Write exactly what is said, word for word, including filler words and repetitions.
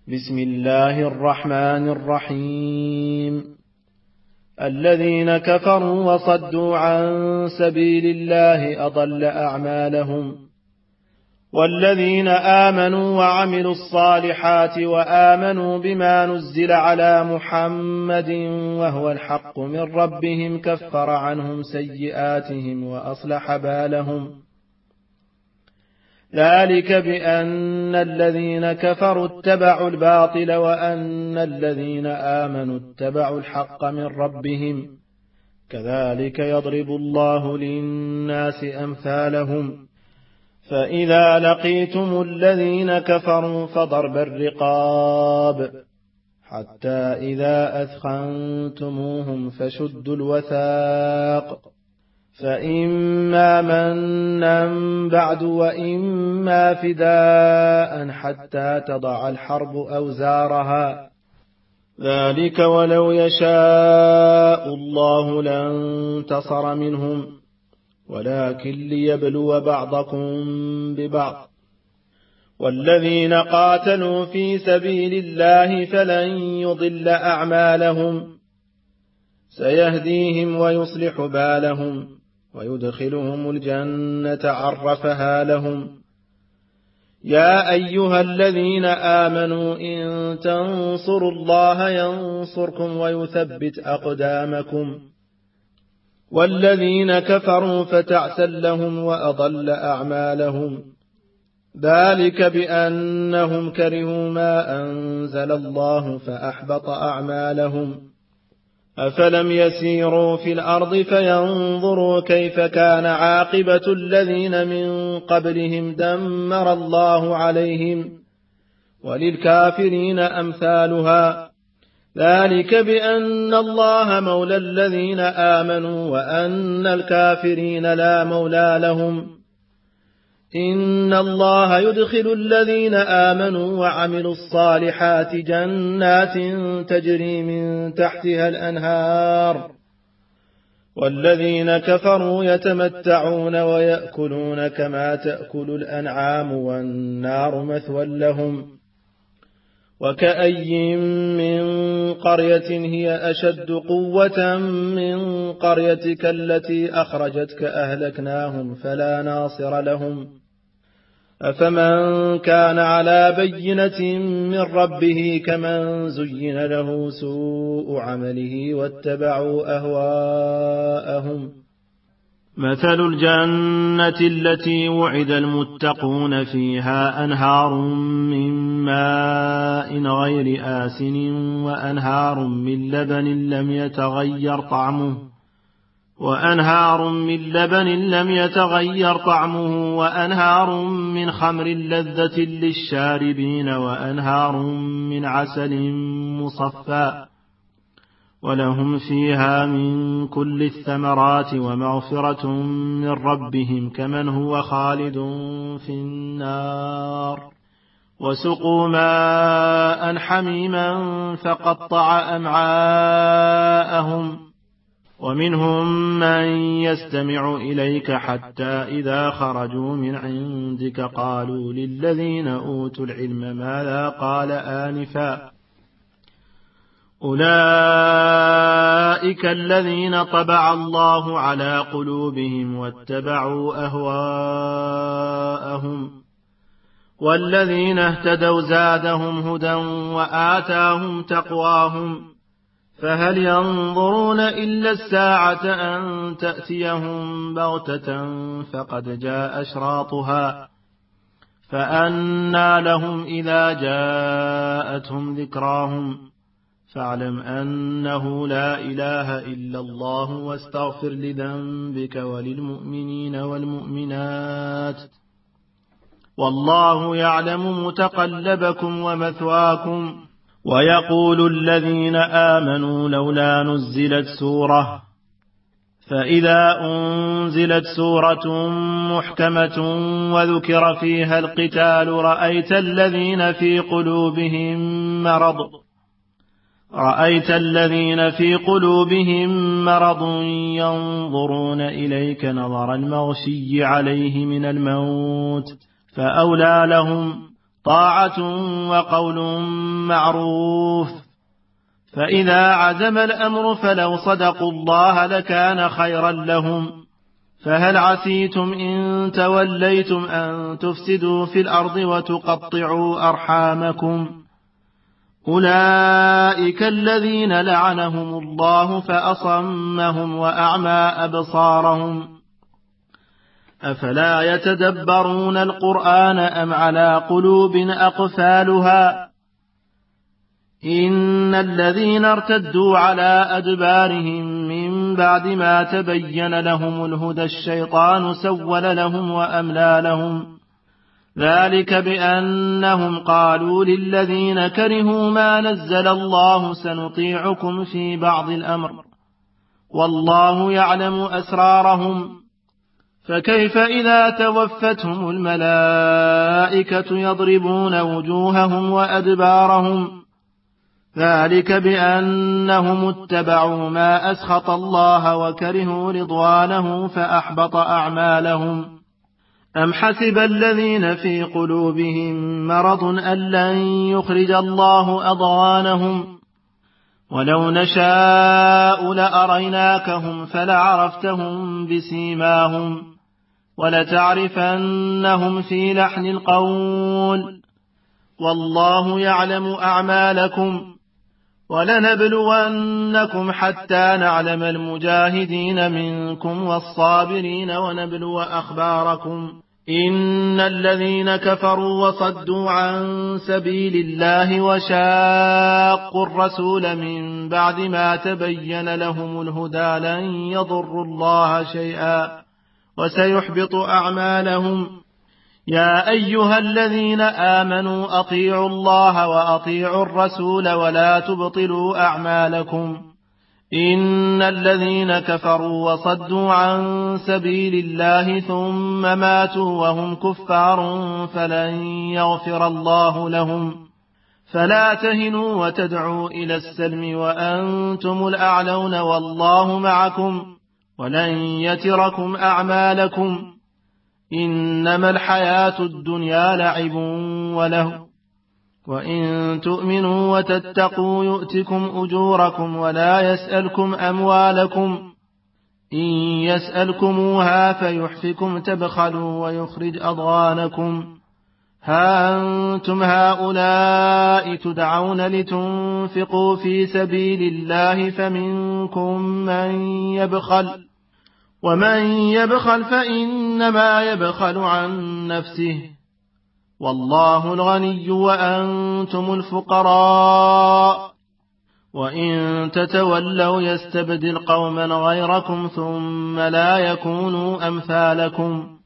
بسم الله الرحمن الرحيم. الذين كفروا وصدوا عن سبيل الله أضل أعمالهم، والذين آمنوا وعملوا الصالحات وآمنوا بما نزل على محمد وهو الحق من ربهم كفر عنهم سيئاتهم وأصلح بالهم. ذلك بأن الذين كفروا اتبعوا الباطل وأن الذين آمنوا اتبعوا الحق من ربهم، كذلك يضرب الله للناس أمثالهم. فإذا لقيتم الذين كفروا فضرب الرقاب حتى إذا أثخنتموهم فشدوا الوثاق، فإما منا بعد وإما فداء حتى تضع الحرب أوزارها، ذلك ولو يشاء الله لانتصر منهم، ولكن ليبلو بعضكم ببعض. والذين قاتلوا في سبيل الله فلن يضل أعمالهم، سيهديهم ويصلح بالهم ويدخلهم الجنة عرفها لهم. يا أيها الذين آمنوا إن تنصروا الله ينصركم ويثبت أقدامكم، والذين كفروا فتعسا لهم وأضل أعمالهم. ذلك بأنهم كرهوا ما أنزل الله فأحبط أعمالهم. أفلم يسيروا في الأرض فينظروا كيف كان عاقبة الذين من قبلهم دمر الله عليهم، وللكافرين أمثالها. ذلك بأن الله مولى الذين آمنوا وأن الكافرين لا مولى لهم. إن الله يدخل الذين آمنوا وعملوا الصالحات جنات تجري من تحتها الأنهار، والذين كفروا يتمتعون ويأكلون كما تأكل الأنعام والنار مثوى لهم. وكأي من قرية هي أشد قوة من قريتك التي أخرجتك أهلكناهم فلا ناصر لهم. أفمن كان على بينة من ربه كمن زين له سوء عمله واتبعوا أهواءهم. مثل الجنة التي وعد المتقون فيها أنهار من ماء غير آسن وأنهار من لبن لم يتغير طعمه وأنهار من لبن لم يتغير طعمه وأنهار من خمر لذة للشاربين وأنهار من عسل مصفى، ولهم فيها من كل الثمرات ومغفرة من ربهم كمن هو خالد في النار. وسقوا ماء حميما فقطع أمعاءهم. ومنهم من يستمع إليك حتى إذا خرجوا من عندك قالوا للذين أوتوا العلم ماذا قال آنفا، أولئك الذين طبع الله على قلوبهم واتبعوا أهواءهم. والذين اهتدوا زادهم هدى وآتاهم تقواهم. فهل ينظرون إلا الساعة أن تأتيهم بغتة فقد جاء أشراطها، فأنى لهم إذا جاءتهم ذكراهم. فاعلم أنه لا إله إلا الله واستغفر لذنبك وللمؤمنين والمؤمنات، والله يعلم متقلبكم ومثواكم. ويقول الذين آمنوا لولا نزلت سورة، فإذا أنزلت سورة محكمة وذكر فيها القتال رأيت الذين في قلوبهم مرض رأيت الذين في قلوبهم مرض ينظرون إليك نظر المغشي عليه من الموت، فأولى لهم طاعة وقول معروف. فإذا عزم الأمر فلو صدقوا الله لكان خيرا لهم. فهل عسيتم إن توليتم أن تفسدوا في الأرض وتقطعوا أرحامكم؟ أولئك الذين لعنهم الله فأصمهم وأعمى أبصارهم. أفلا يتدبرون القرآن أم على قلوب أقفالها؟ إن الذين ارتدوا على أدبارهم من بعد ما تبين لهم الهدى الشيطان سول لهم وأملى لهم. ذلك بأنهم قالوا للذين كرهوا ما نزل الله سنطيعكم في بعض الأمر والله يعلم أسرارهم. فكيف إذا توفتهم الملائكة يضربون وجوههم وأدبارهم؟ ذلك بأنهم اتبعوا ما أسخط الله وكرهوا رضوانه فأحبط أعمالهم. أم حسب الذين في قلوبهم مرض أن لن يخرج الله أضغانهم؟ ولو نشاء لأريناكهم فلعرفتهم بسيماهم ولتعرفنهم في لحن القول والله يعلم أعمالكم. ولنبلونكم حتى نعلم المجاهدين منكم والصابرين ونبلو أخباركم. إن الذين كفروا وصدوا عن سبيل الله وشاقوا الرسول من بعد ما تبين لهم الهدى لن يضروا الله شيئا وسيحبط أعمالهم. يا أيها الذين آمنوا أطيعوا الله وأطيعوا الرسول ولا تبطلوا أعمالكم. إن الذين كفروا وصدوا عن سبيل الله ثم ماتوا وهم كفار فلن يغفر الله لهم. فلا تهنوا وتدعوا إلى السلم وأنتم الأعلون والله معكم ولن يتركم أعمالكم. إنما الحياة الدنيا لعب وله وإن تؤمنوا وتتقوا يؤتكم أجوركم ولا يسألكم أموالكم. إن يسألكموها فيحفكم تبخلوا ويخرج أضغانكم. ها أنتم هؤلاء تدعون لتنفقوا في سبيل الله فمنكم من يبخل ومن يبخل فإنما يبخل عن نفسه والله الغني وأنتم الفقراء. وإن تتولوا يستبدل قوما غيركم ثم لا يكونوا أمثالكم.